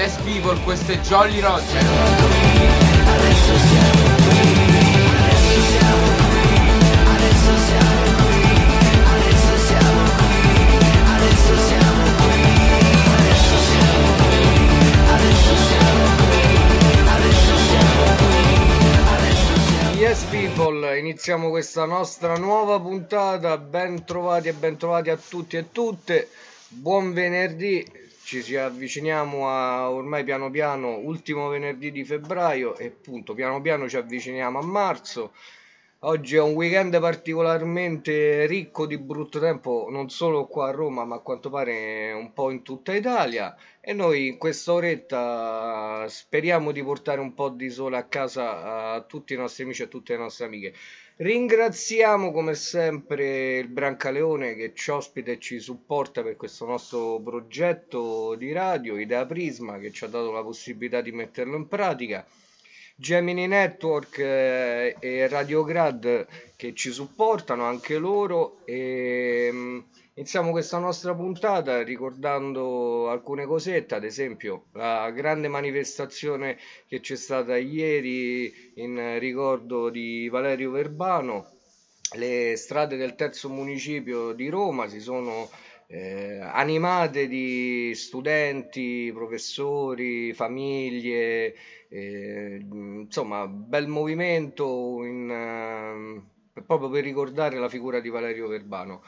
Yes people, questo è Jolly Roger. Adesso siamo qui, adesso siamo qui, adesso siamo qui, adesso siamo qui, adesso siamo qui, adesso siamo qui, adesso siamo qui, adesso siamo qui, adesso siamo qui. Yes people, iniziamo questa nostra nuova puntata, ben trovati e ben trovati a tutti e tutte, buon venerdì. Ci avviciniamo a ormai piano piano ultimo venerdì di febbraio e appunto piano piano ci avviciniamo a marzo. Oggi è un weekend particolarmente ricco di brutto tempo, non solo qua a Roma ma a quanto pare un po' in tutta Italia, e noi in questa oretta speriamo di portare un po' di sole a casa a tutti i nostri amici e a tutte le nostre amiche. Ringraziamo come sempre il Brancaleone che ci ospita e ci supporta per questo nostro progetto di radio, Idea Prisma, che ci ha dato la possibilità di metterlo in pratica, Gemini Network e Radiograd che ci supportano anche loro, e iniziamo questa nostra puntata ricordando alcune cosette, ad esempio la grande manifestazione che c'è stata ieri in ricordo di Valerio Verbano. Le strade del terzo municipio di Roma si sono animate di studenti, professori, famiglie, insomma bel movimento proprio per ricordare la figura di Valerio Verbano.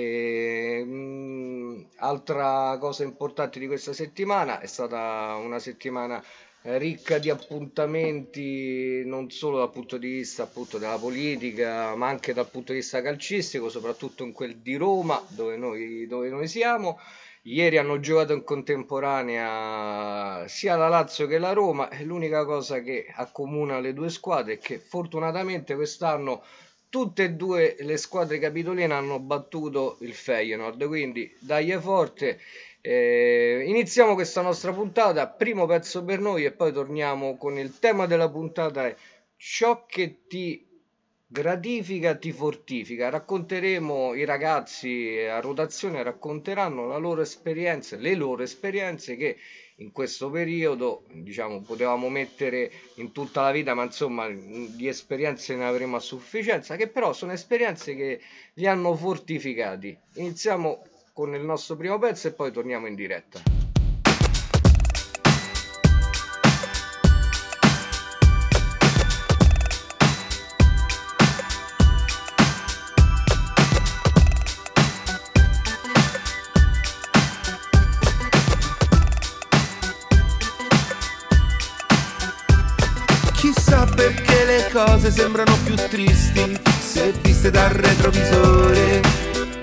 Altra cosa importante di questa settimana è stata una settimana ricca di appuntamenti, non solo dal punto di vista appunto della politica ma anche dal punto di vista calcistico, soprattutto in quel di Roma dove noi siamo. Ieri hanno giocato in contemporanea sia la Lazio che la Roma e l'unica cosa che accomuna le due squadre è che fortunatamente quest'anno tutte e due le squadre capitoline hanno battuto il Feyenoord, quindi dai forte. Iniziamo questa nostra puntata, primo pezzo per noi e poi torniamo con il tema della puntata, è ciò che ti gratifica ti fortifica. Racconteremo, i ragazzi a rotazione racconteranno le loro esperienze che in questo periodo diciamo potevamo mettere in tutta la vita, ma insomma di esperienze ne avremo a sufficienza, che però sono esperienze che li hanno fortificati. Iniziamo con il nostro primo pezzo e poi torniamo in diretta. Chissà perché le cose sembrano più tristi se viste dal retrovisore.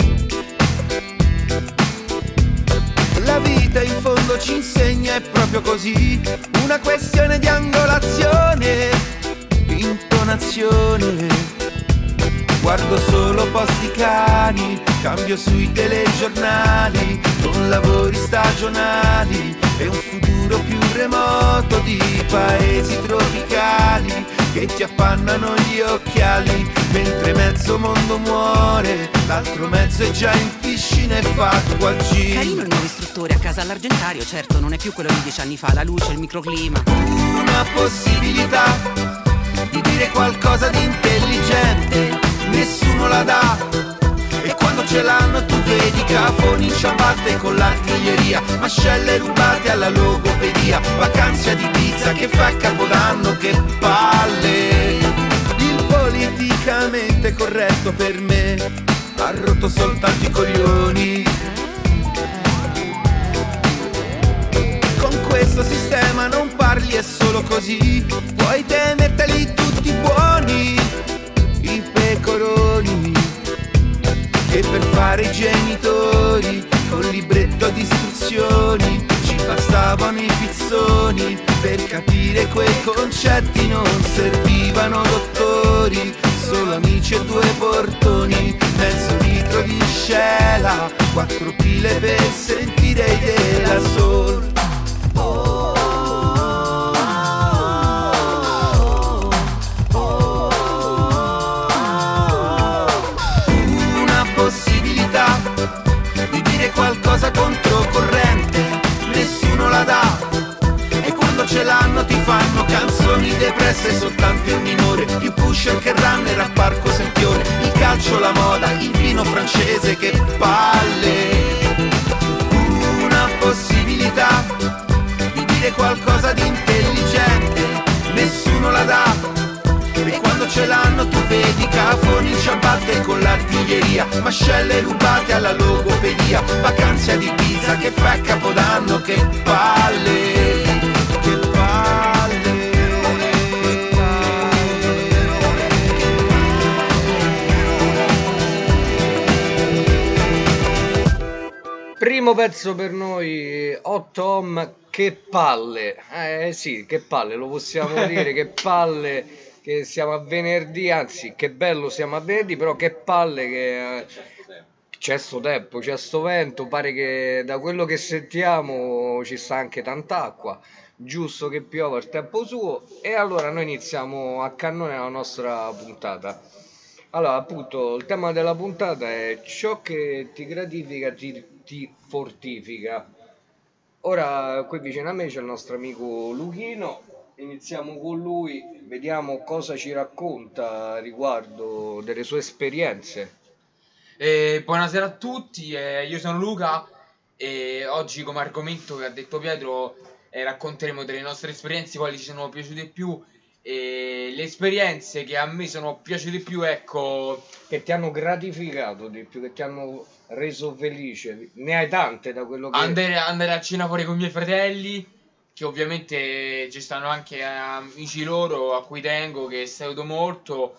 La vita in fondo ci insegna, è proprio così, una questione di angolazione, intonazione. Guardo solo posti cani, cambio sui telegiornali, con lavori stagionali e un futuro più remoto di paesi tropicali che ti appannano gli occhiali, mentre mezzo mondo muore, l'altro mezzo è già in piscina e fatto al gym. Carino il nuovo istruttore a casa all'Argentario, certo non è più quello di 10 anni fa, la luce, il microclima. Una possibilità di dire qualcosa di intelligente, nessuno la dà. E quando ce l'hanno tu vedi cafoni in ciabatte con l'artiglieria, mascelle rubate alla logopedia, vacanze ad Ibiza che fa Capodanno, che palle. Il politicamente corretto per me ha rotto soltanto i coglioni. Con questo sistema non parli, è solo così, puoi tenerteli tutti buoni, i pecoroni che per fare i genitori con libretto di istruzioni ci bastavano i pizzoni. Per capire quei concetti non servivano dottori, solo amici e due portoni, mezzo litro di scela, 4 pile per sentire della soul. Qualcosa controcorrente, nessuno la dà. depressa e soltanto il minore, più pusher che runner a Parco Sempione, il calcio, la moda, il vino francese, che palle. Una possibilità di dire qualcosa di intelligente, nessuno la dà. E quando ce l'hanno tu vedi cafoni in ciabatte con l'artiglieria, mascelle rubate alla logopedia, vacanze ad Ibiza che fa Capodanno, che palle, che palle. Primo pezzo per noi, Hot Home, che palle. Sì, che palle, lo possiamo dire, che palle. Che siamo a venerdì, anzi che bello siamo a venerdì, però che palle che c'è sto tempo, c'è sto vento, pare che da quello che sentiamo ci sta anche tanta acqua, giusto che piova il tempo suo. E allora noi iniziamo a cannone la nostra puntata. Allora, appunto, il tema della puntata è ciò che ti gratifica ti fortifica. Ora qui vicino a me c'è il nostro amico Luchino. Iniziamo con lui, vediamo cosa ci racconta riguardo delle sue esperienze. Buonasera a tutti, io sono Luca e oggi come argomento che ha detto Pietro racconteremo delle nostre esperienze, quali ci sono piaciute più e le esperienze che a me sono piaciute più, ecco, Che ti hanno gratificato di più, che ti hanno reso felice. Ne hai tante da quello che... andare a cena fuori con i miei fratelli, che ovviamente ci stanno anche amici loro a cui tengo, che saluto molto,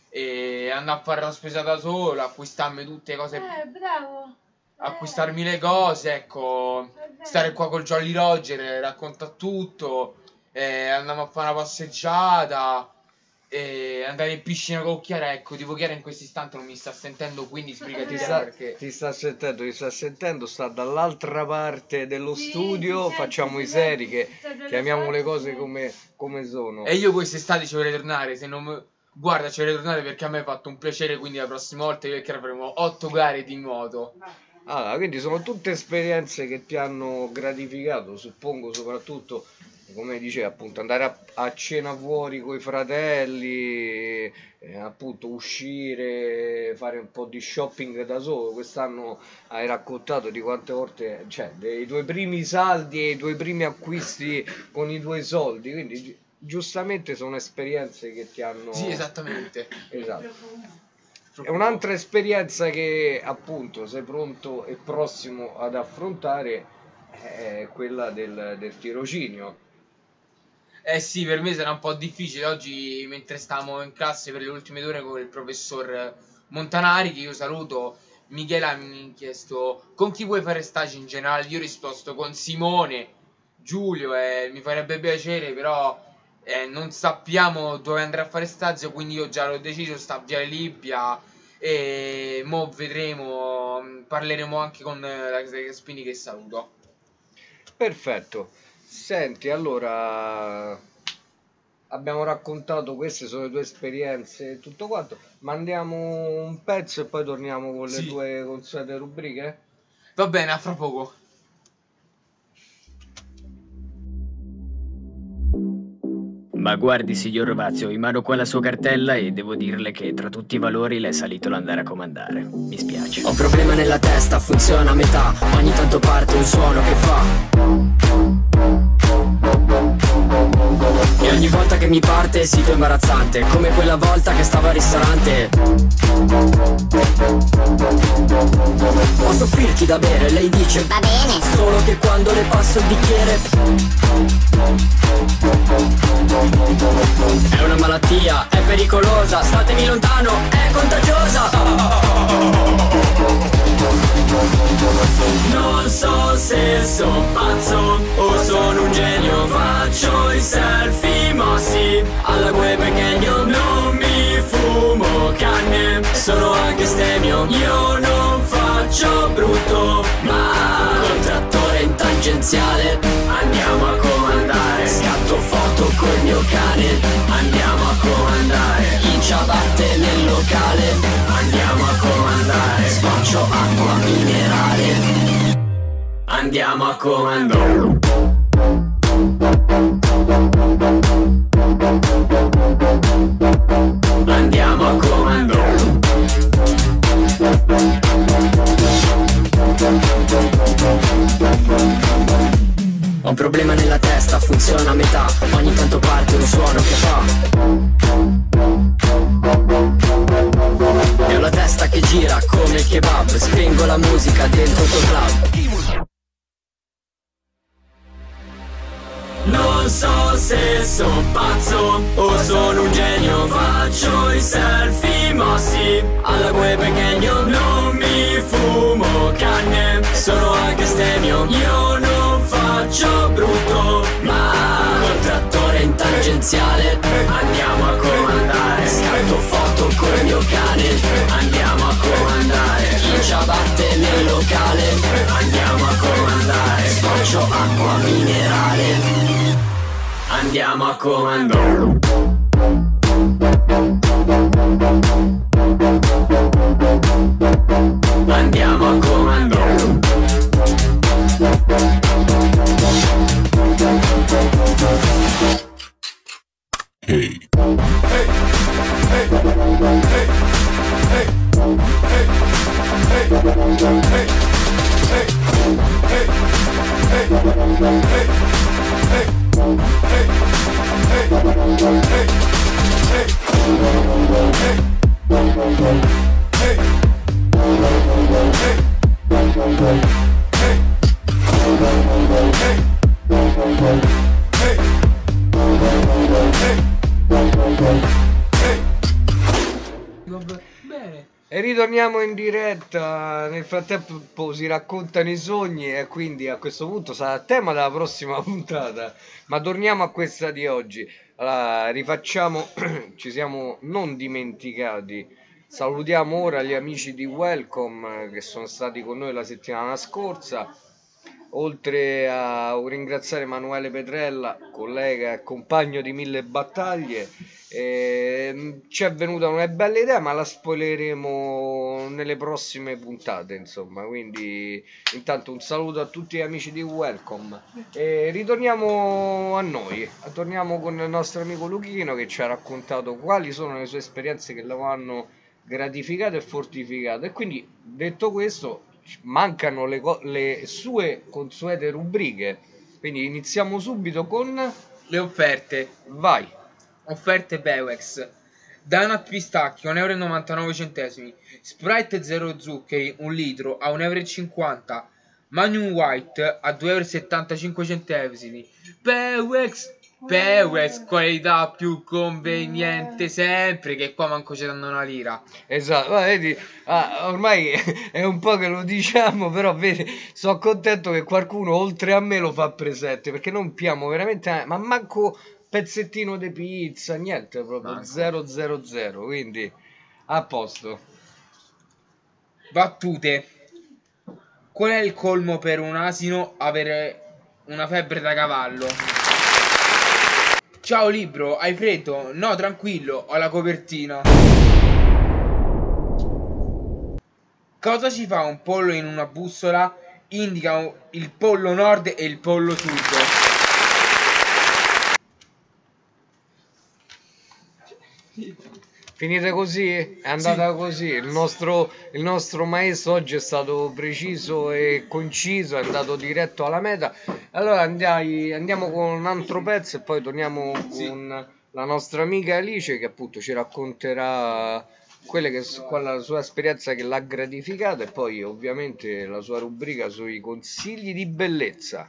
e andare a fare la spesa da solo, acquistarmi tutte le cose, Bravo. acquistarmi le cose, ecco, stare qua col Jolly Roger, racconta tutto, andiamo a fare una passeggiata, andare in piscina con Chiara, ecco, tipo Chiara in questo istante non mi sta sentendo, quindi sbrigati perché... Ti sta sentendo, sta dall'altra parte dello Sì, studio, ti sento, facciamo ti i seri, che sento. chiamiamo le cose come sono. E io quest'estate ci vorrei tornare, se non mi... Guarda, ci vorrei tornare perché a me ha fatto un piacere, quindi la prossima volta io e Chiara faremo 8 gare di nuoto. Allora, quindi sono tutte esperienze che ti hanno gratificato, suppongo, soprattutto, come dicevi, appunto, andare a cena fuori con i fratelli, appunto uscire, fare un po' di shopping da solo. Quest'anno hai raccontato di quante volte, cioè, dei tuoi primi saldi e i tuoi primi acquisti con i tuoi soldi, quindi giustamente sono esperienze che ti hanno... Sì, esattamente. Esatto. E un'altra esperienza che appunto sei pronto e prossimo ad affrontare è quella del tirocinio. Eh sì, per me sarà un po' difficile oggi, mentre stavamo in classe per le ultime 2 ore con il professor Montanari, che io saluto. Michela mi ha chiesto con chi vuoi fare stage in generale, io ho risposto con Simone, Giulio, mi farebbe piacere, però non sappiamo dove andare a fare stage, quindi io già l'ho deciso, sta a Viale Libia, e mo vedremo, parleremo anche con la Gaspini, che saluto. Perfetto. Senti, allora abbiamo raccontato, queste sono le tue esperienze e tutto quanto. Mandiamo un pezzo e poi torniamo con le Sì. tue consuete rubriche? Va bene, a fra poco. Ma guardi, signor Rovazio, in mano qua la sua cartella e devo dirle che tra tutti i valori le è salito l'andare a comandare. Mi spiace. Ho un problema nella testa, funziona a metà. Ogni tanto parte un suono che fa. E ogni volta che mi parte il sito è imbarazzante, come quella volta che stavo al ristorante. Posso offrirti da bere? Lei dice va bene, solo che quando le passo il bicchiere è una malattia, è pericolosa, statemi lontano, è contagiosa. Non so se sono pazzo o sono un genio, faccio i selfie mossi alla gue pequeño. Non mi fumo canne, sono anche stemio. Io non faccio brutto, ma col trattore in tangenziale andiamo a comandare. Scatto foto col mio cane, andiamo a comandare. In ciabatte nel locale, andiamo a comandare. Sboccio acqua minerale, andiamo a comandare. funziona a metà. Ogni tanto parte un suono che fa. E ho la testa che gira come il kebab. Spengo la musica dentro il tuo club. Non so se sono pazzo o sono un genio. Faccio i selfie mossi alla gue pequeño. Non mi fumo canne, sono anche stemio. Io non faccio brutto, ma col trattore in tangenziale andiamo a comandare. Scatto foto col mio cane, andiamo a comandare. In ciabatte nel locale, andiamo a comandare. Scoccio acqua minerale, andiamo a comandare. Andiamo a comandare. Hey. Hey. Hey. Hey. Hey. Hey. Hey. Hey. Bene. E ritorniamo in diretta. Nel frattempo si raccontano i sogni e quindi a questo punto sarà il tema della prossima puntata. Ma torniamo a questa di oggi. Allora, rifacciamo, ci siamo non dimenticati. Salutiamo ora gli amici di Welcome che sono stati con noi la settimana scorsa. Oltre a ringraziare Emanuele Petrella, collega e compagno di mille battaglie, ci è venuta una bella idea, ma la spoileremo nelle prossime puntate, insomma. Quindi intanto un saluto a tutti gli amici di Welcome e ritorniamo a noi. Torniamo con il nostro amico Luchino che ci ha raccontato quali sono le sue esperienze che lo hanno gratificato e fortificato. E quindi, detto questo, mancano le sue consuete rubriche, quindi iniziamo subito con Le offerte. vai. Offerte Bewex. Donut pistacchio 1,99 €. Sprite 0 zuccheri 1 litro a 1,50 €. Magnum White a 2,75 €. Bewex. Bewex, qualità più conveniente sempre, che qua manco ci danno una lira. Esatto, vedi, ormai è un po' che lo diciamo, però vedi, sono contento che qualcuno oltre a me lo fa presente, perché non piamo veramente, ma manco pezzettino di pizza, niente, proprio Manco. 000, quindi a posto. Battute. Qual è il colmo per un asino avere una febbre da cavallo? Ciao libro, hai freddo? No, tranquillo, ho la copertina. Cosa ci fa un pollo in una bussola? Indica il pollo nord e il pollo sud. Finite così? È andata così. Il nostro maestro oggi è stato preciso e conciso, è andato diretto alla meta. Allora andiamo con un altro pezzo e poi torniamo con la nostra amica Alice che appunto ci racconterà la sua esperienza che l'ha gratificata e poi ovviamente la sua rubrica sui consigli di bellezza.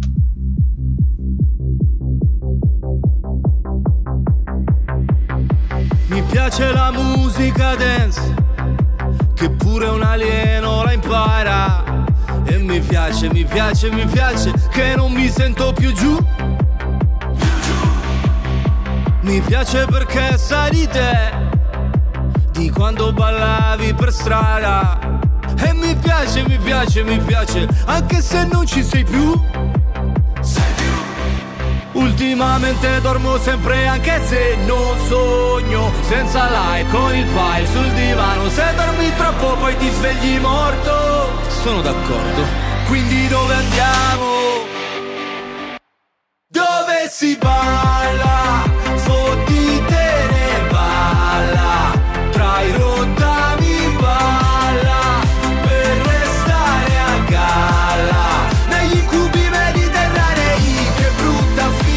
Mi piace la musica dance, che pure un alieno la impara. E mi piace che non mi sento più giù. Mi piace perché sai di te, di quando ballavi per strada. E mi piace, anche se non ci sei più. Ultimamente dormo sempre anche se non sogno, senza like con il file sul divano. Se dormi troppo poi ti svegli morto. Sono d'accordo. Quindi dove andiamo? Dove si balla? Fottitene balla. Tra i rottami balla. Per restare a galla. Negli incubi mediterranei. Che brutta fine.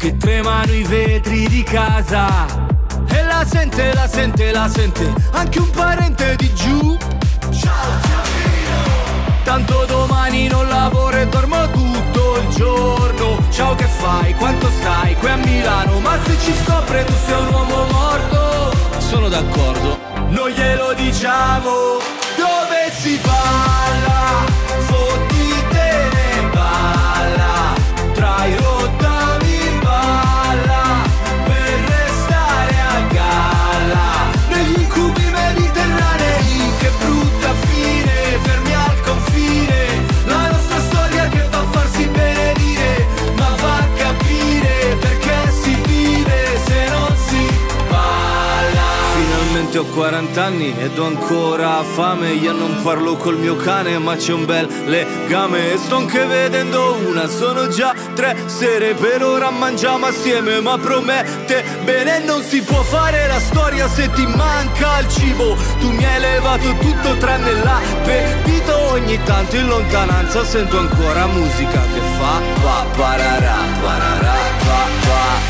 che tremano i vetri di casa. E la sente, la sente, la sente anche un parente di giù. Ciao zio Pino. Tanto domani non lavoro e dormo tutto il giorno. Ciao, che fai? Quanto stai? Qui a Milano. Ma se ci scopre tu sei un uomo morto. Sono d'accordo, non glielo diciamo. Dove si balla, fottite ne balla, tra i rottami balla, per restare a galla, negli incubi mediterranei, che brutta fine, fermi al confine, la nostra storia che va a farsi benedire, ma va a capire perché si vive se non si balla. Finalmente ho 40 anni ed ho ancora fame. Io non parlo col mio cane ma c'è un bel legame. E sto anche vedendo una, sono già 3 sere. Per ora mangiamo assieme ma promette bene. Non si può fare la storia se ti manca il cibo. Tu mi hai levato tutto tranne l'appetito. Ogni tanto in lontananza sento ancora musica che fa pa pararà, pararà, pa pa.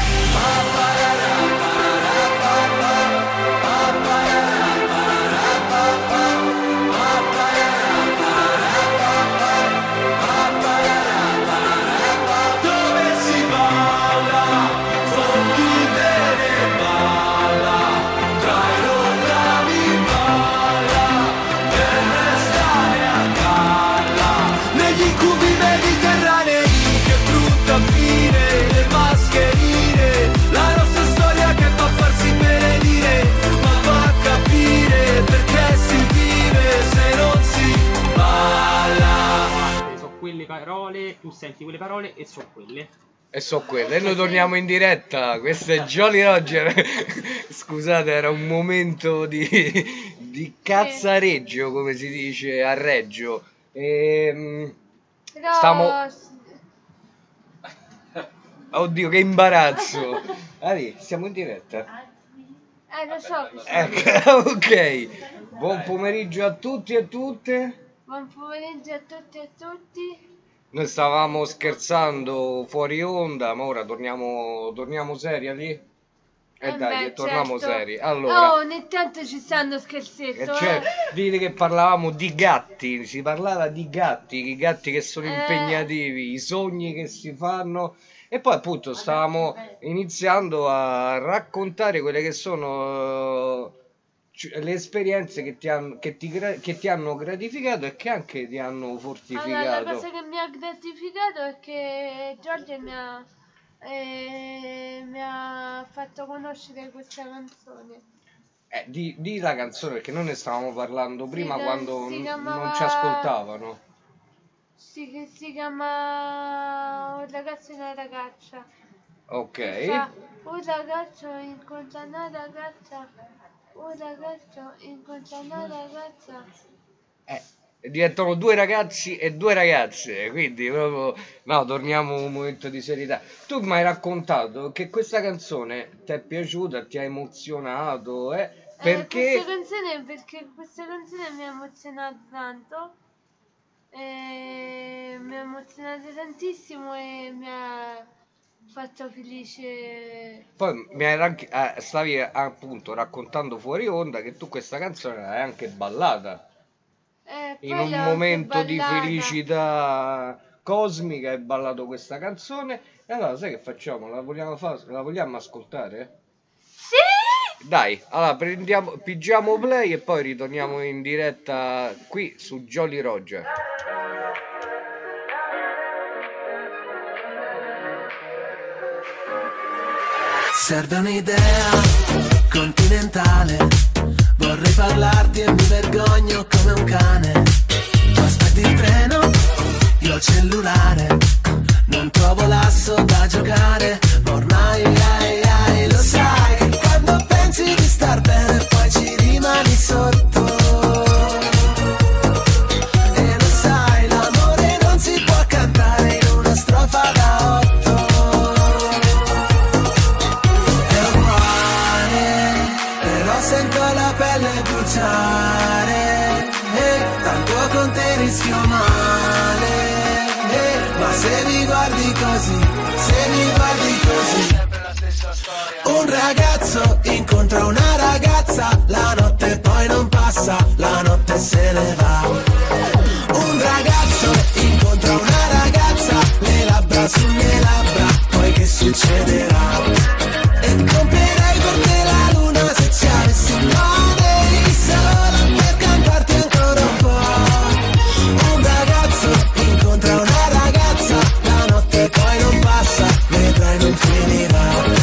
Parole, tu senti quelle parole e so quelle. E so quelle. E noi torniamo in diretta. Questo è Jolly Roger. Scusate, era un momento di cazzareggio, come si dice a Reggio. Oddio, che imbarazzo. Ari, siamo in diretta. Lo so. Ok. Buon pomeriggio a tutti e a tutte. Buon pomeriggio a tutti e a tutti. Noi stavamo scherzando fuori onda, ma ora torniamo seri lì? Dai, torniamo seri. Allora, ogni tanto ci stanno scherzetto. dite che parlavamo di gatti, si parlava di gatti, i gatti che sono impegnativi, i sogni che si fanno. E poi appunto stavamo iniziando a raccontare quelle che sono le esperienze che ti hanno gratificato e che anche ti hanno fortificato. Allora, la cosa che mi ha gratificato è che Giorgio mi ha fatto conoscere questa canzone. Di la canzone, perché noi ne stavamo parlando prima quando non ci ascoltavano. Sì, che si chiama Un ragazzo e una ragazza. Ok. Un ragazzo incontra una ragazza. Un ragazzo incontra una ragazza. Diventano 2 ragazzi e 2 ragazze, quindi proprio no, torniamo a un momento di serietà. Tu mi hai raccontato che questa canzone ti è piaciuta, ti ha emozionato, perché questa canzone mi ha emozionato tanto, mi ha emozionato tantissimo e mi ha fatto felice. Poi stavi appunto raccontando fuori onda che tu questa canzone l'hai anche ballata in un momento di felicità cosmica, hai ballato questa canzone. E allora sai che facciamo? La vogliamo ascoltare? Sì! Dai, allora pigiamo play e poi ritorniamo in diretta qui su Jolly Roger. Serve un'idea continentale. Vorrei parlarti e mi vergogno come un cane. Tu aspetti il treno, io il cellulare. Non trovo l'asso da giocare, ma ormai lo sai che quando pensi di star bene poi ci rimani sotto. E lo sai, l'amore non si può cantare in una strofa da 8. Sento la pelle bruciare, tanto con te rischio male, ma se mi guardi così, se mi guardi ragazzo incontra una ragazza, la notte poi non passa, la notte se ne va. Un ragazzo incontra una ragazza, le labbra sulle labbra, poi che succederà? E comprerei per te la luna se ci avessi un mare solo per cantarti ancora un po'. Un ragazzo incontra una ragazza, la notte poi non passa, vedrai non finirà.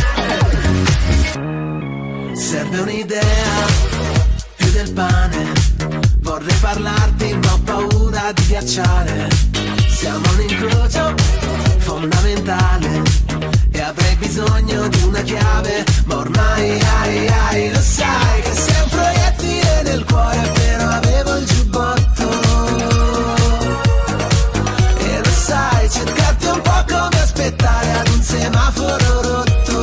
Serve un'idea, più del pane, vorrei parlarti ma ho paura di ghiacciare. Siamo un incrocio fondamentale e avrei bisogno di una chiave, ma ormai lo sai che sei un proiettile nel cuore, però avevo il giubbotto. E lo sai, cercarti è un po' come aspettare ad un semaforo rotto.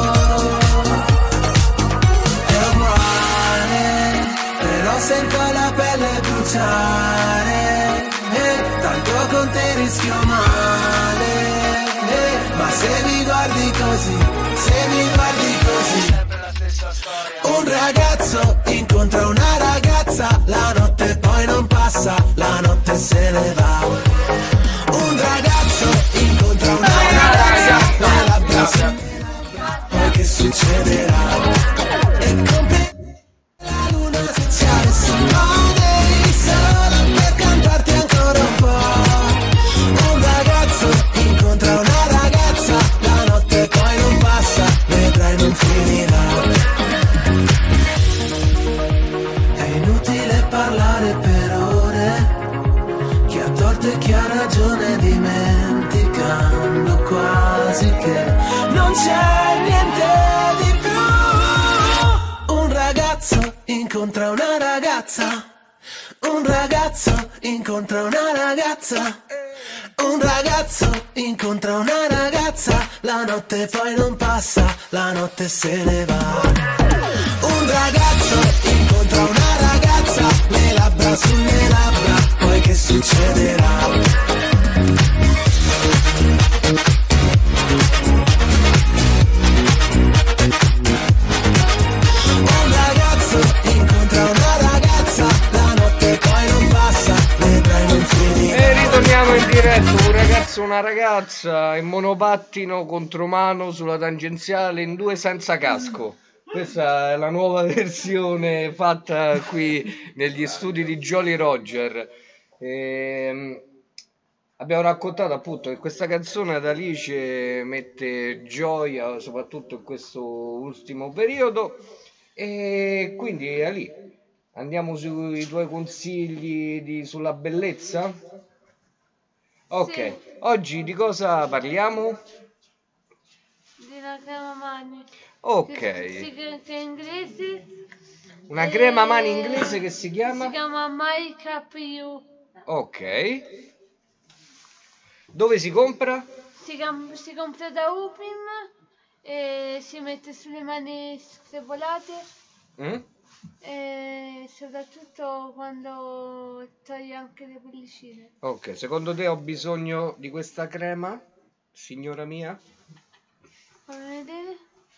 È uguale, però sento la pelle bruciare, tanto con te rischio male. Ma se mi guardi così, se mi guardi così, un ragazzo incontra una ragazza, la notte poi non passa, la notte se ne va. Un ragazzo incontra una ragazza, la labbra sulle labbra, poi che succederà? E compri la luna se ci avessi un mare solo per cantarti ancora un po'. Un ragazzo incontra una ragazza, la notte poi non passa, vedrai non finirà. È inutile parlare per ore, chi ha torto e chi ha ragione, dimenticando quasi che non c'è niente di più. Un ragazzo incontra una ragazza, un ragazzo incontra una ragazza, un ragazzo incontra una ragazza, la notte poi non passa, la notte se ne va. Un ragazzo incontra una ragazza, le labbra sulle labbra, poi che succederà? Un ragazzo incontra una ragazza, la notte poi non passa, vedrai non finirà. E ritorniamo in diretta, un ragazzo e una ragazza in monopattino contromano sulla tangenziale in due senza casco. Questa è la nuova versione fatta qui negli studi di Jolly Roger. Abbiamo raccontato appunto che questa canzone ad Alice mette gioia soprattutto in questo ultimo periodo, e quindi Ali, andiamo sui tuoi consigli sulla bellezza? Ok, Sì. oggi di cosa parliamo? Di una crema mani. Ok, Che è inglese. una crema mani inglese che si chiama? Si chiama Makeup You. Ok. Dove si compra? Si compra da Upim e si mette sulle mani screpolate e soprattutto quando toglie anche le pellicine. Ok, secondo te ho bisogno di questa crema, signora mia? Fammi vedere.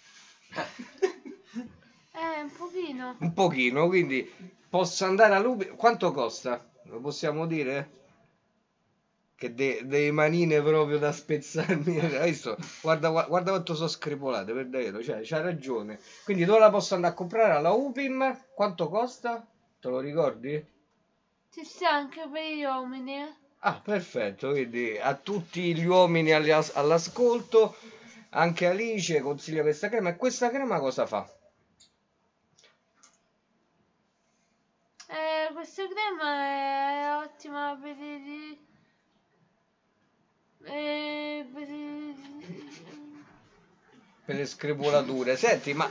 Un pochino. Un pochino, quindi posso andare a Upim. Quanto costa? Lo possiamo dire? Che dei manine proprio da spezzarmi. Hai visto? Guarda quanto sono screpolate, per davvero, cioè, c'hai ragione. Quindi dove la posso andare a comprare? Alla Upim? Quanto costa? Te lo ricordi? Ci sta anche per gli uomini. Ah, perfetto, quindi a tutti gli uomini all'ascolto, anche Alice consiglia questa crema. E questa crema cosa fa? Questa crema è ottima per Per le screpolature. Senti, ma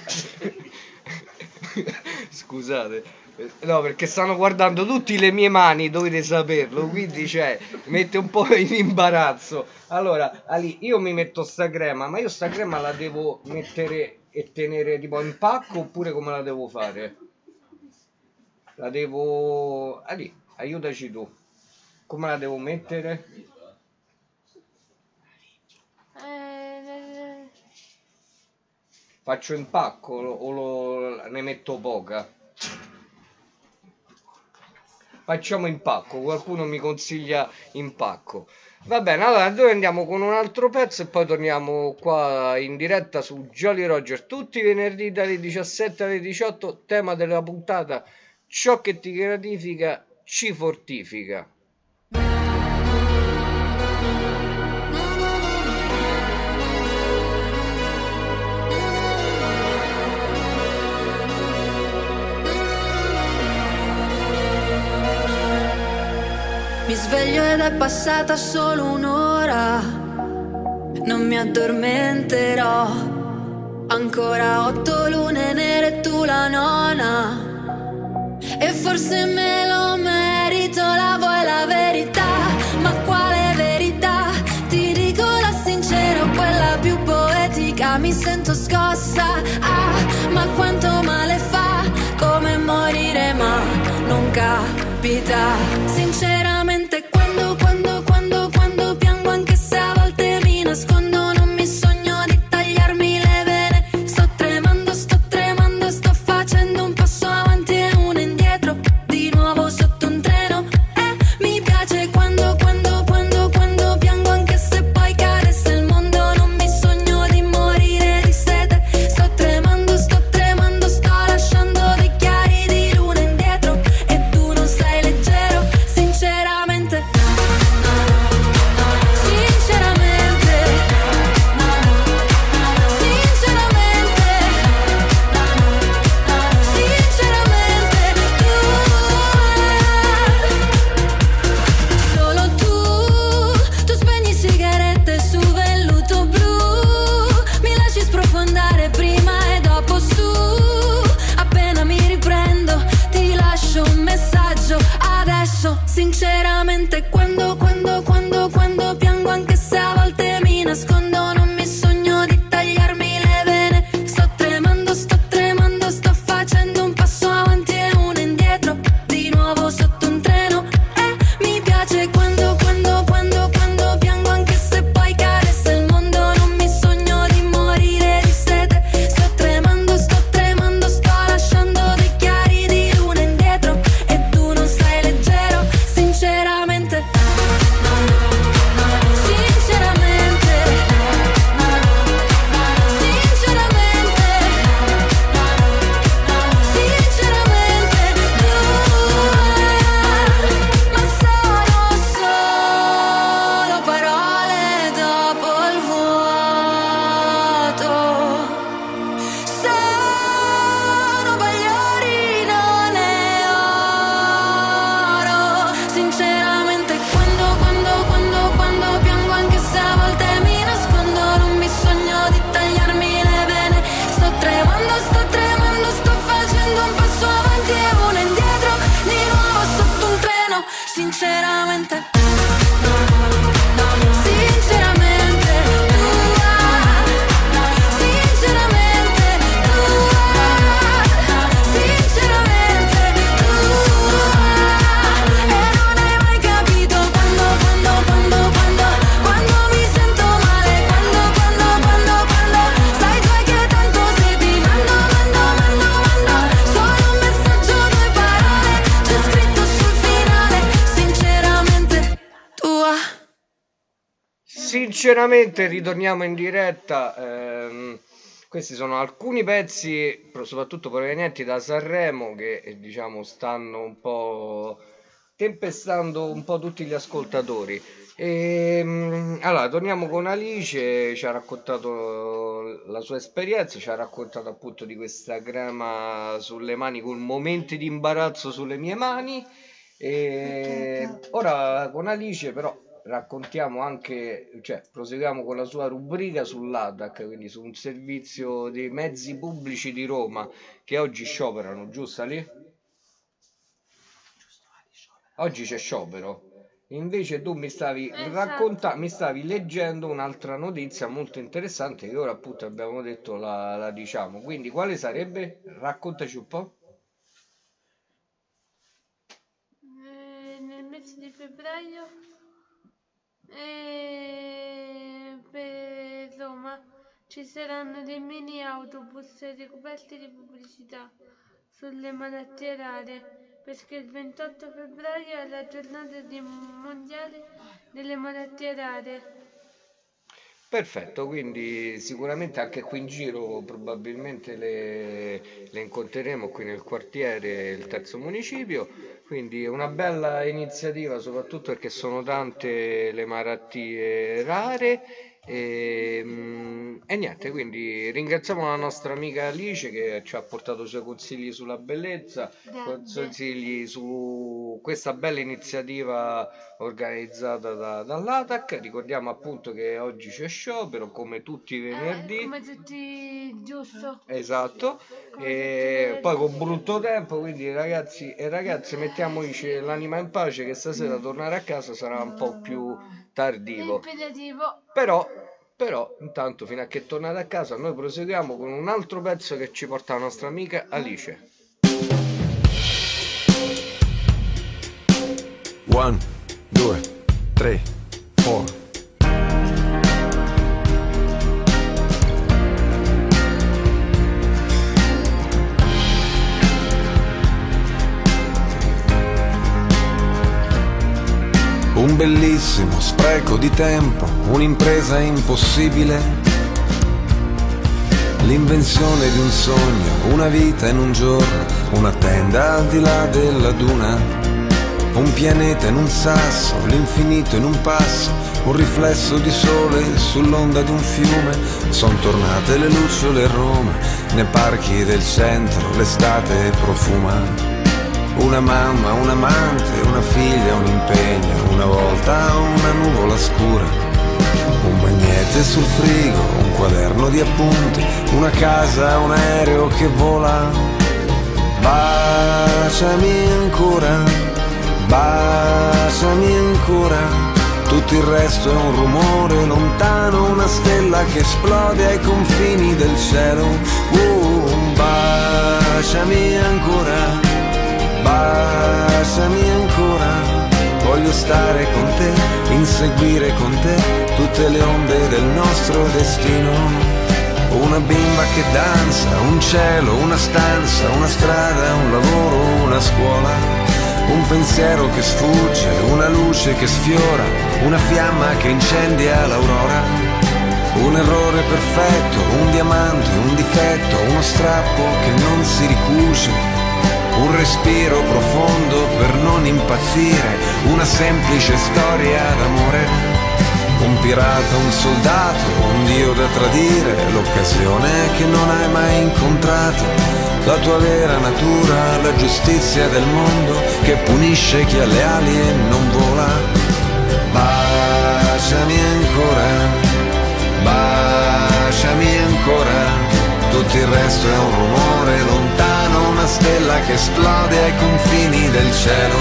scusate, no, perché stanno guardando tutti le mie mani, dovete saperlo, quindi cioè mette un po' in imbarazzo. Allora, Ali, io mi metto sta crema, ma io sta crema la devo mettere e tenere tipo in pacco oppure come la devo fare? La devo... Ali, aiutaci tu. Come la devo mettere? Faccio impacco ne metto poca? Facciamo impacco, qualcuno mi consiglia impacco. Va bene, allora noi andiamo con un altro pezzo e poi torniamo qua in diretta su Jolly Roger tutti i venerdì dalle 17 alle 18, tema della puntata: ciò che ti gratifica ci fortifica. Mi sveglio ed è passata solo un'ora, non mi addormenterò. Ancora 8 lune nere e tu la nona, e forse me lo merito. La vuoi la verità? Ma quale verità? Ti dico la sincera, quella più poetica. Mi sento scossa, ma quanto male fa, come morire ma non capita. Sinceramente quando piango, anche se a volte mi nascondo, non mi sogno di tagliarmi le vene. Sto tremando, sto facendo un passo avanti e uno indietro, di nuovo sotto un treno. Mi piace quando piango, anche se poi cadesse il mondo, non mi sogno di morire di sete. Sto tremando, sto lasciando dei chiari di luna indietro, e tu non sei leggero. Sinceramente solo tu spegni sigarette su velluto blu, mi lasci sprofondare prima e dopo su. Appena mi riprendo ti lascio un messaggio adesso. Sinceramente quando piango, anche se a volte mi nascondo, non mi sogno di tagliarmi le vene. Sto tremando, sto facendo un passo avanti e uno indietro, di nuovo sotto un treno. Mi piace quando piango, anche se poi cadesse il mondo, non mi sogno di morire di sete. Sto tremando, sto lasciando dei chiari di luna indietro, e tu non sei leggero. Sinceramente ma sono solo parole dopo il vuoto. Sono bagliori, non è oro. Sinceramente quando piango, anche se a volte mi nascondo, non mi sogno di tagliarmi le vene. Sto tremando, sto facendo un passo avanti e uno indietro, di nuovo sotto un treno. Sinceramente e non hai mai capito quando mi sento male, quando sai già che tanto se ti mando solo un messaggio, 2 parole, c'è scritto sul finale. Sinceramente tua. Sinceramente ritorniamo in diretta. Questi sono alcuni pezzi, soprattutto provenienti da Sanremo, che diciamo stanno un po' tempestando un po' tutti gli ascoltatori. Allora, torniamo con Alice, ci ha raccontato la sua esperienza, ci ha raccontato appunto di questa crema sulle mani con momenti di imbarazzo sulle mie mani. E ora con Alice però raccontiamo anche, cioè proseguiamo con la sua rubrica sull'ADAC, quindi su un servizio dei mezzi pubblici di Roma che oggi scioperano, giusto Ali? Oggi c'è sciopero. Invece tu mi stavi mi stavi leggendo un'altra notizia molto interessante che ora appunto abbiamo detto la diciamo. Quindi quale sarebbe? Raccontaci un po'. Nel mese di febbraio per Roma ci saranno dei mini autobus ricoperti di pubblicità sulle malattie rare, perché il 28 febbraio è la giornata mondiale delle malattie rare. Perfetto, quindi sicuramente anche qui in giro probabilmente le incontreremo qui nel quartiere, il terzo municipio, quindi è una bella iniziativa soprattutto perché sono tante le malattie rare e niente, quindi ringraziamo la nostra amica Alice che ci ha portato i suoi consigli sulla bellezza, consigli su questa bella iniziativa organizzata dall'ATAC. Ricordiamo appunto che oggi c'è sciopero come tutti i venerdì. Come tutti, giusto. Esatto, e poi con brutto tempo, quindi ragazzi e ragazze mettiamoci l'anima in pace che stasera tornare a casa sarà un po' più tardivo. Impegnativo. Però intanto fino a che tornate a casa noi proseguiamo con un altro pezzo che ci porta la nostra amica Alice. 1, 2, 3, 4. Un bellissimo spreco di tempo, un'impresa impossibile, l'invenzione di un sogno, una vita in un giorno, una tenda al di là della duna, un pianeta in un sasso, l'infinito in un passo, un riflesso di sole sull'onda di un fiume. Son tornate le lucciole a Roma, nei parchi del centro l'estate profuma. Una mamma, un amante, una figlia, un impegno, una volta una nuvola scura, un magnete sul frigo, un quaderno di appunti, una casa, un aereo che vola. Baciami ancora, baciami ancora, tutto il resto è un rumore lontano, una stella che esplode ai confini del cielo. Baciami ancora, baciami ancora, voglio stare con te, inseguire con te tutte le onde del nostro destino. Una bimba che danza, un cielo, una stanza, una strada, un lavoro, una scuola, un pensiero che sfugge, una luce che sfiora, una fiamma che incendia l'aurora. Un errore perfetto, un diamante, un difetto, uno strappo che non si ricuce, un respiro profondo per non impazzire, una semplice storia d'amore. Un pirata, un soldato, un dio da tradire, l'occasione che non hai mai incontrato, la tua vera natura, la giustizia del mondo che punisce chi ha le ali e non vola. Baciami ancora, baciami ancora, tutto il resto è un rumore lontano, una stella che esplode ai confini del cielo.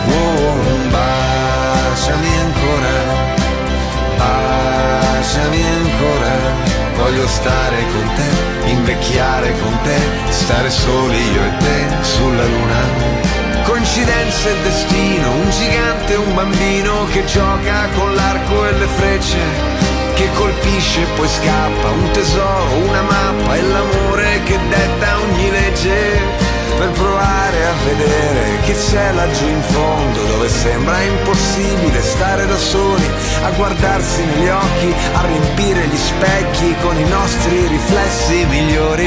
Baciami ancora, baciami ancora, voglio stare con te, invecchiare con te, stare soli io e te sulla luna. Coincidenza e destino, un gigante e un bambino che gioca con l'arco e le frecce, che colpisce e poi scappa, un tesoro, una mappa e l'amore che detta ogni legge, per provare a vedere che c'è laggiù in fondo, dove sembra impossibile stare da soli, a guardarsi negli occhi, a riempire gli specchi con i nostri riflessi migliori.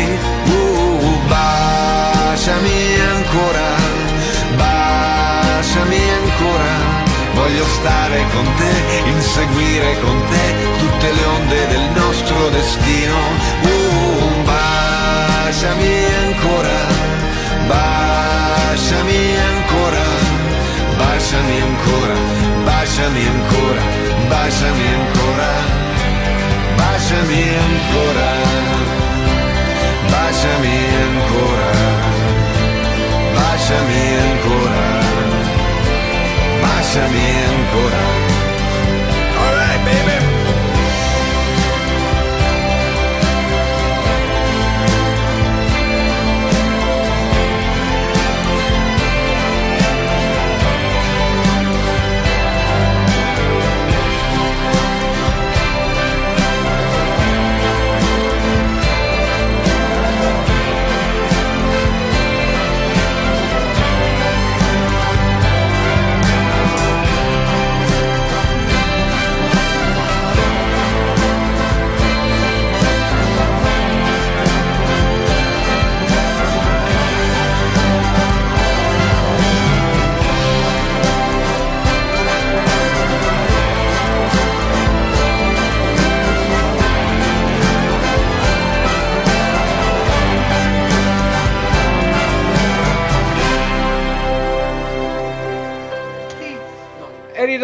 Baciami ancora, baciami ancora, voglio stare con te, inseguire con te tutte le onde del nostro destino. Baciami ancora, baciami ancora, baciami ancora, baciami ancora, baciami ancora, baciami ancora, baciami ancora, baciami ancora, baciami ancora. All right, baby.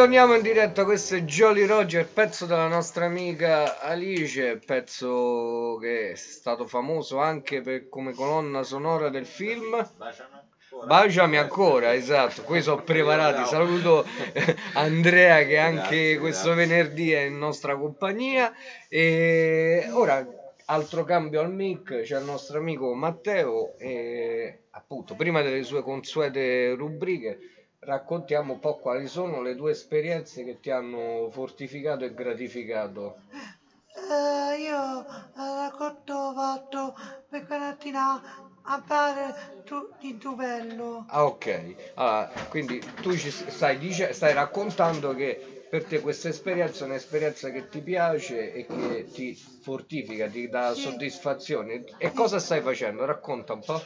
Ritorniamo in diretta, questo è Jolly Roger, pezzo della nostra amica Alice, pezzo che è stato famoso anche come colonna sonora del film Baciami ancora, esatto, qui sono preparati, saluto Andrea che anche questo venerdì è in nostra compagnia e ora altro cambio al mic, c'è il nostro amico Matteo e appunto prima delle sue consuete rubriche raccontiamo un po' quali sono le tue esperienze che ti hanno fortificato e gratificato. Io racconto fatto per mattina a fare in tuvello. Ah, ok. Allora, quindi tu ci stai raccontando che per te questa esperienza è un'esperienza che ti piace e che ti fortifica, ti dà soddisfazione. E cosa stai facendo? Racconta un po'.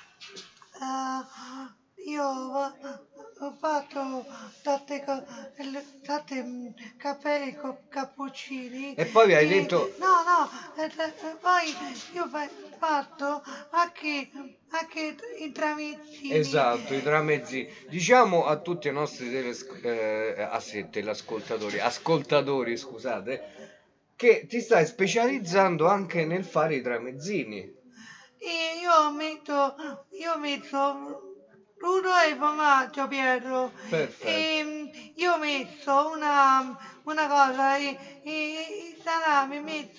Io ho fatto tante caffè e cappuccini. E poi hai detto... poi io ho fatto anche i tramezzini. Esatto, i tramezzini. Diciamo a tutti i nostri ascoltatori, scusate, che ti stai specializzando anche nel fare i tramezzini. E io metto l'uno è il formaggio, Pietro. Perfetto. E io ho messo una cosa, il salame,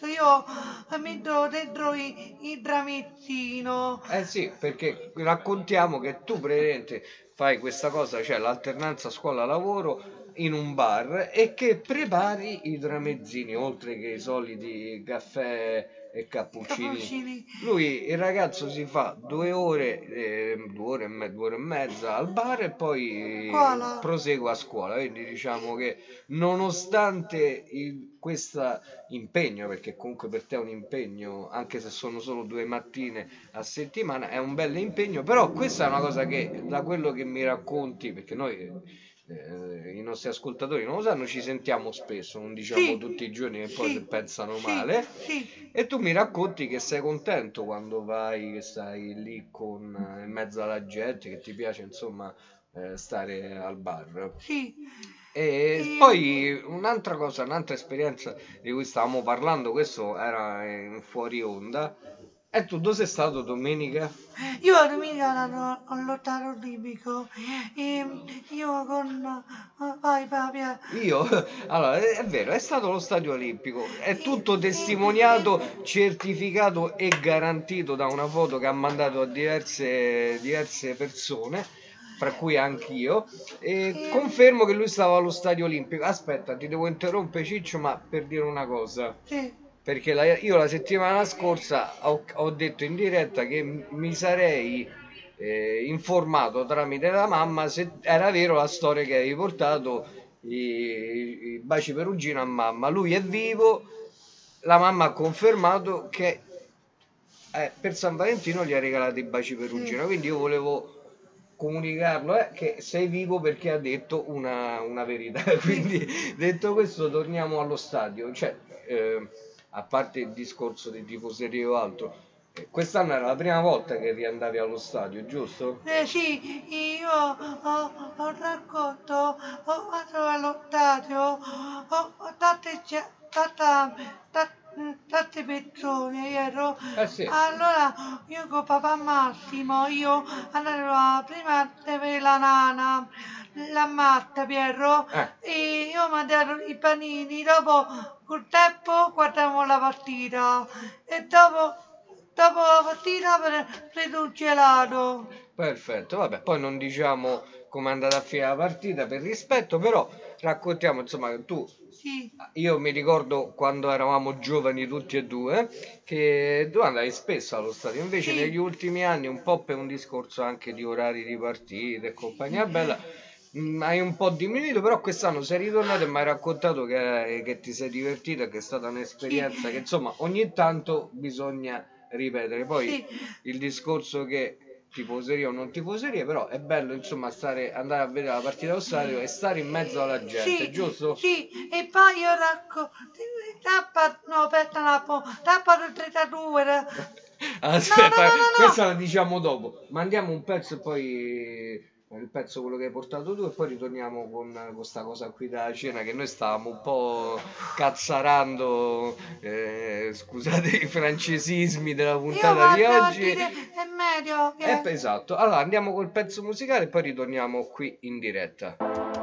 metto dentro il tramezzino. Sì, perché raccontiamo che tu praticamente fai questa cosa, cioè l'alternanza scuola-lavoro in un bar e che prepari i tramezzini, oltre che i soliti caffè e cappuccini. Lui, il ragazzo, si fa 2 ore, 2 ore e mezza al bar e poi prosegue a scuola. Quindi diciamo che nonostante questo impegno, perché comunque per te è un impegno, anche se sono solo 2 mattine a settimana, è un bel impegno, però questa è una cosa che da quello che mi racconti, perché noi... i nostri ascoltatori non lo sanno, ci sentiamo spesso, non diciamo tutti i giorni che poi pensano male. E tu mi racconti che sei contento quando vai, che stai lì in mezzo alla gente, che ti piace insomma stare al bar. E poi un'altra cosa, un'altra esperienza di cui stavamo parlando, questo era in fuori onda. E tu dove sei stato domenica? Io domenica ero all'ottario olimpico e io con... Vai Fabia. Allora, è vero, è stato allo stadio olimpico, è tutto testimoniato, certificato e garantito da una foto che ha mandato a diverse persone, fra cui anch'io, e confermo che lui stava allo stadio olimpico. Aspetta, ti devo interrompere Ciccio, ma per dire una cosa. Perché io la settimana scorsa ho detto in diretta che mi sarei informato tramite la mamma se era vero la storia che avevi portato i baci perugino a mamma. Lui è vivo, la mamma ha confermato che per San Valentino gli ha regalato i baci perugino, quindi io volevo comunicarlo che sei vivo perché ha detto una verità. Quindi detto questo torniamo allo stadio, a parte il discorso di tifoseria o altro, quest'anno era la prima volta che riandavi allo stadio, giusto? Sì, io ho racconto, ho fatto allo stadio, ho tante persone, ero. Allora io con papà Massimo, io andavo prima a vedere la nana, la Marta, Piero, e io ho mandato i panini, dopo col tempo guardavamo la partita e dopo la partita preso un gelato. Perfetto, vabbè, poi non diciamo come è andata a finire la partita per rispetto, però raccontiamo insomma che tu... Io mi ricordo quando eravamo giovani tutti e due che tu andavi spesso allo stadio, invece negli ultimi anni, un po' per un discorso anche di orari di partite e compagnia bella, hai un po' diminuito, però quest'anno sei ritornato e mi hai raccontato che ti sei divertito e che è stata un'esperienza che insomma ogni tanto bisogna ripetere. Poi il discorso che tifoseria o non tifoseria, però è bello insomma andare a vedere la partita allo stadio e stare in mezzo alla gente, giusto? Sì, e poi io racconto tappa del 32. Aspetta, questa la diciamo dopo, mandiamo un pezzo e poi il pezzo quello che hai portato tu, e poi ritorniamo con questa cosa qui da cena, che noi stavamo un po' cazzarando, scusate i francesismi della puntata di oggi. È meglio che... Esatto, allora andiamo col pezzo musicale e poi ritorniamo qui in diretta.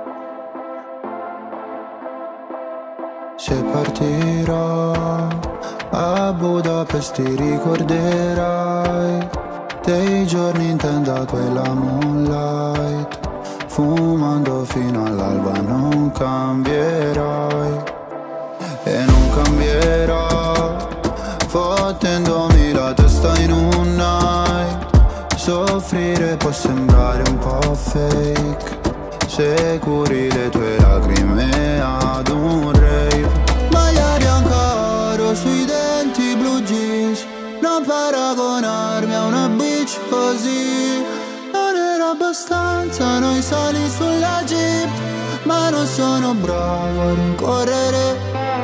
Se partirò a Budapest ti ricorderai dei giorni in tenda quella moonlight, fumando fino all'alba. Non cambierai e non cambierò, fottendomi la testa in un night. Soffrire può sembrare un po' fake, se curi le tue lacrime ad un rave. Maglia bianca oro sui denti, blue jeans, non paragonarmi a una bitch così. Non era abbastanza noi sali sulla jeep, ma non sono bravo a rincorrere.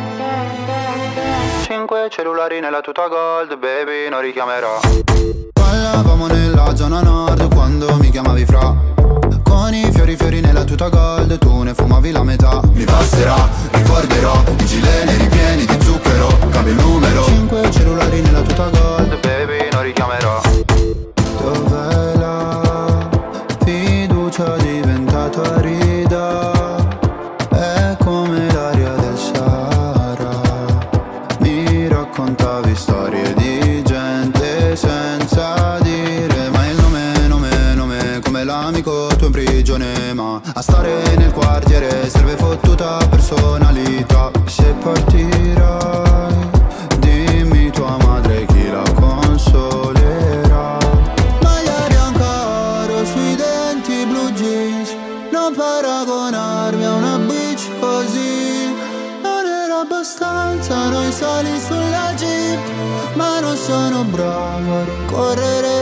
5 cellulari nella tuta gold, baby, non richiamerò. Ballavamo nella zona nord quando mi chiamavi fra, con i fiori nella tuta gold, tu ne fumavi la metà. Mi passerà, ricorderò i gileni ripieni di zucchero, cambio il numero. 5 cellulari nella tuta gold, baby, non richiamerò. Dov'è la fiducia diventata arida? È come l'aria del Sahara. Mi raccontavi storie di gente senza dire mai il nome, come l'amico tuo in prigione. Ma a stare nel quartiere serve fottuta personalità. Se partirai, dimmi tua madre chi la consolerà. Maglia bianca oro sui denti, blue jeans, non paragonarmi a una bitch così. Non era abbastanza noi sali sulla jeep, ma non sono bravo a rincorrere.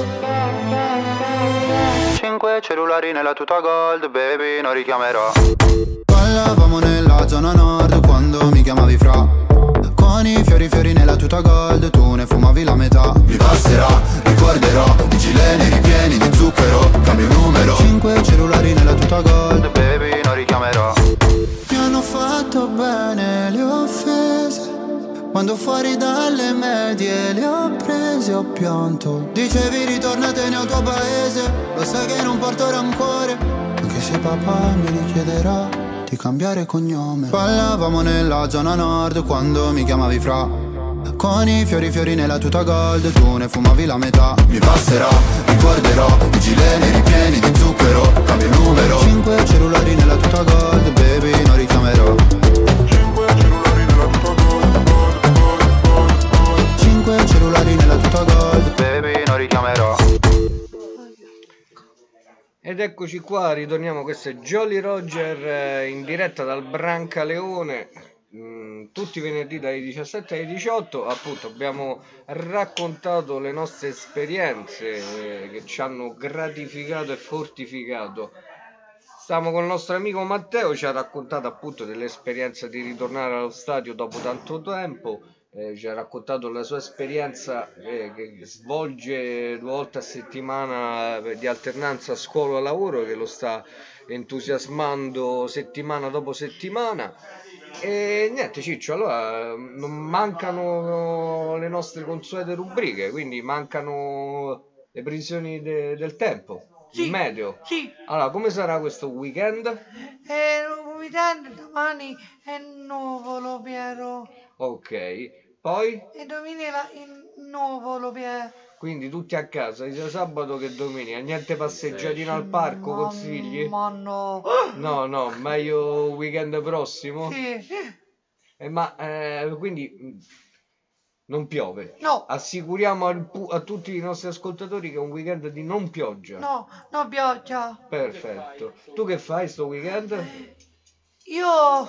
5 cellulari nella tuta gold, baby, non richiamerò. Ballavamo nella zona nord quando mi chiamavi fra, con i fiori nella tuta gold, tu ne fumavi la metà. Mi passerà, ricorderò i gileni ripieni di zucchero, cambio il numero. 5 cellulari nella tuta gold, baby, non richiamerò. Mi hanno fatto bene le offese, quando fuori dalle medie le ho prese, ho pianto. Dicevi ritornatene al tuo paese, lo sai che non porto rancore, anche se papà mi richiederà di cambiare cognome. Ballavamo nella zona nord quando mi chiamavi fra, con i fiori nella tuta gold, tu ne fumavi la metà. Mi passerà, ricorderò i gileni ripieni di zucchero, cambio il numero. 5 cellulari nella tuta gold, baby, non richiamerò. 5 cellulari nella tuta gold, baby, non richiamerò. Ed eccoci qua, ritorniamo, questo è Jolly Roger in diretta dal Brancaleone, tutti i venerdì dai 17 ai 18. Appunto abbiamo raccontato le nostre esperienze che ci hanno gratificato e fortificato. Stiamo con il nostro amico Matteo, ci ha raccontato appunto dell'esperienza di ritornare allo stadio dopo tanto tempo. Ci ha raccontato la sua esperienza che svolge 2 volte a settimana di alternanza scuola-lavoro, che lo sta entusiasmando settimana dopo settimana. E niente Ciccio, allora non mancano le nostre consuete rubriche, quindi mancano le previsioni del tempo, il meteo. Sì. Allora, come sarà questo weekend? Il weekend domani è nuvolo, Piero. Ok. Poi? E domenica il nuvolo, Piero. Quindi tutti a casa, sia sabato che domenica, niente passeggiatina al parco, consigli? Ma no. No, meglio weekend prossimo? Sì. Ma quindi non piove? No. Assicuriamo a tutti i nostri ascoltatori che è un weekend di non pioggia? No pioggia. Perfetto. Tu che fai sto weekend? Io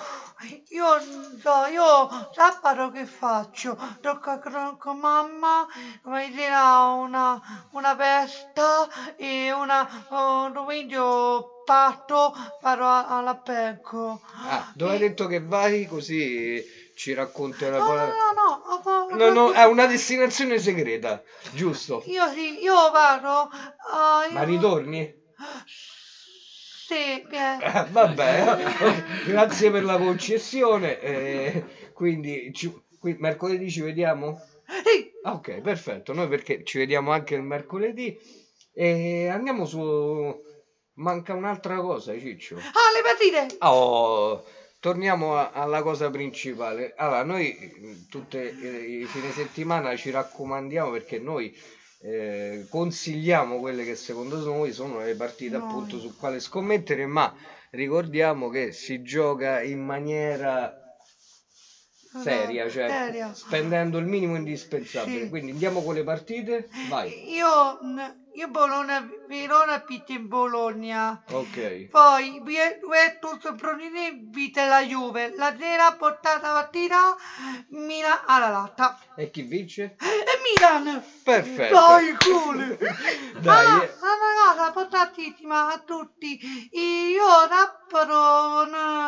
sabato che faccio? Tocca con mamma, mi dirà una festa e domenica farò all'aperto. Dove hai detto che vai? Così ci racconterai. No, è una destinazione segreta, giusto? Io vado. Ma ritorni? Sì, vabbè, grazie per la concessione. Quindi mercoledì ci vediamo? Sì. Ok, perfetto. Noi perché ci vediamo anche il mercoledì. E andiamo su... Manca un'altra cosa, Ciccio. Le partite! Oh, torniamo alla cosa principale. Allora, noi tutti i fine settimana ci raccomandiamo, perché noi consigliamo quelle che secondo noi sono le partite appunto su quale scommettere, ma ricordiamo che si gioca in maniera seria, cioè spendendo il minimo indispensabile. Sì. Quindi andiamo con le partite, vai. Io Bologna, Verona, Pitti in Bologna. Ok. Poi Virtus Pronini, Vite la Juve. La sera portata mattina Milan alla latta. E chi vince? Milan. Perfetto. Dai, cool. Dai. Una cosa importantissima a tutti. Io rappero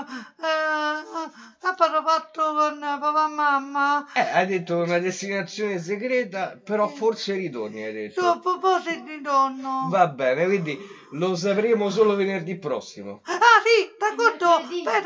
fatto con papà e mamma. Hai detto una destinazione segreta, però forse ritorni, hai detto. Se ritorno. Va bene, quindi lo sapremo solo venerdì prossimo. Sì, racconto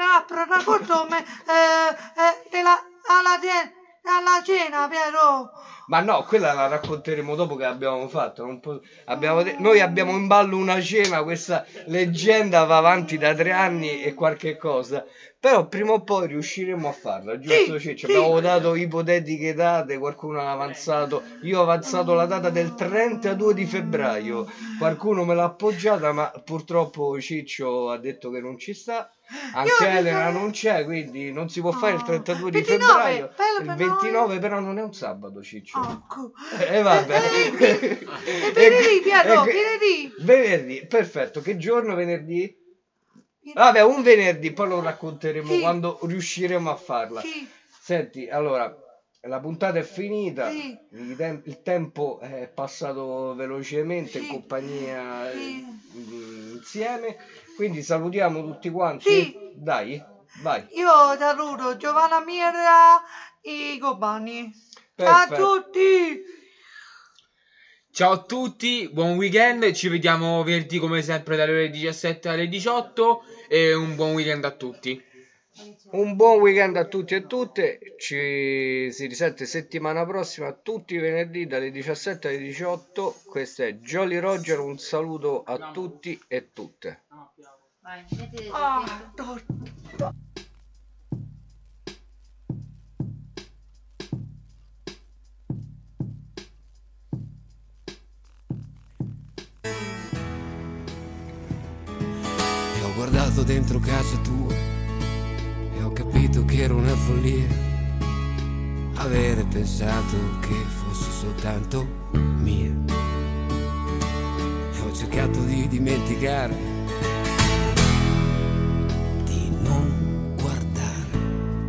alla cena, Piero. Ma no, quella la racconteremo dopo che abbiamo fatto. Noi abbiamo in ballo una cena, questa leggenda va avanti da 3 anni e qualche cosa. Però prima o poi riusciremo a farla, giusto? Ci abbiamo dato ipotetiche date, qualcuno ha avanzato, io ho avanzato la data del 32 di febbraio, qualcuno me l'ha appoggiata, ma purtroppo Ciccio ha detto che non ci sta, anche Elena non c'è, quindi non si può fare il 32 di febbraio, il 29 però non è un sabato, Ciccio. Vabbè. Venerdì, Piero, venerdì, perfetto, che giorno venerdì? Vabbè, un venerdì, poi lo racconteremo quando riusciremo a farla. Senti, allora, la puntata è finita, il tempo è passato velocemente in compagnia insieme, quindi salutiamo tutti quanti. Dai, vai. Io saluto Giovanna Mirra e Gobani. Ciao a tutti. Ciao a tutti, buon weekend, ci vediamo venerdì come sempre dalle ore 17 alle 18 e un buon weekend a tutti. Un buon weekend a tutti e tutte, ci si risente settimana prossima tutti i venerdì dalle 17 alle 18. Questo è Jolly Roger, un saluto a tutti e tutte. Ho guardato dentro casa tua e ho capito che era una follia avere pensato che fossi soltanto mia. E ho cercato di dimenticare, di non guardare.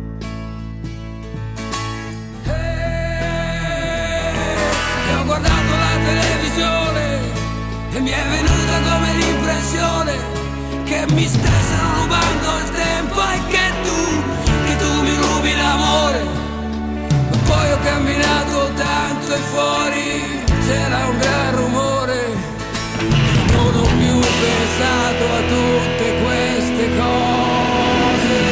E ho guardato la televisione e mi è venuta come l'impressione che mi stessero rubando il tempo e che tu mi rubi l'amore. Ma poi ho camminato tanto e fuori c'era un gran rumore. Non ho più pensato a tutte queste cose.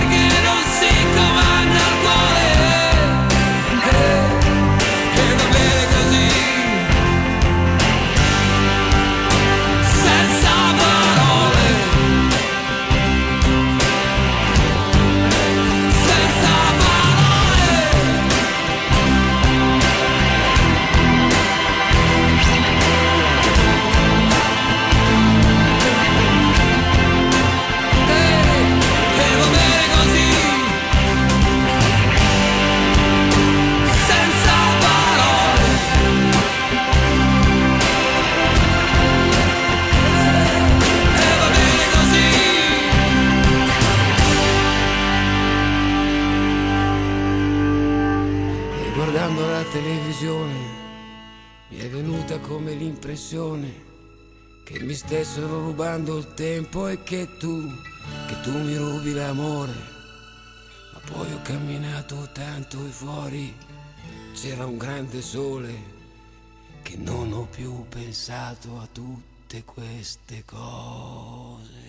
Davvero come l'impressione che mi stessero rubando il tempo e che tu mi rubi l'amore. Ma poi ho camminato tanto e fuori c'era un grande sole che non ho più pensato a tutte queste cose.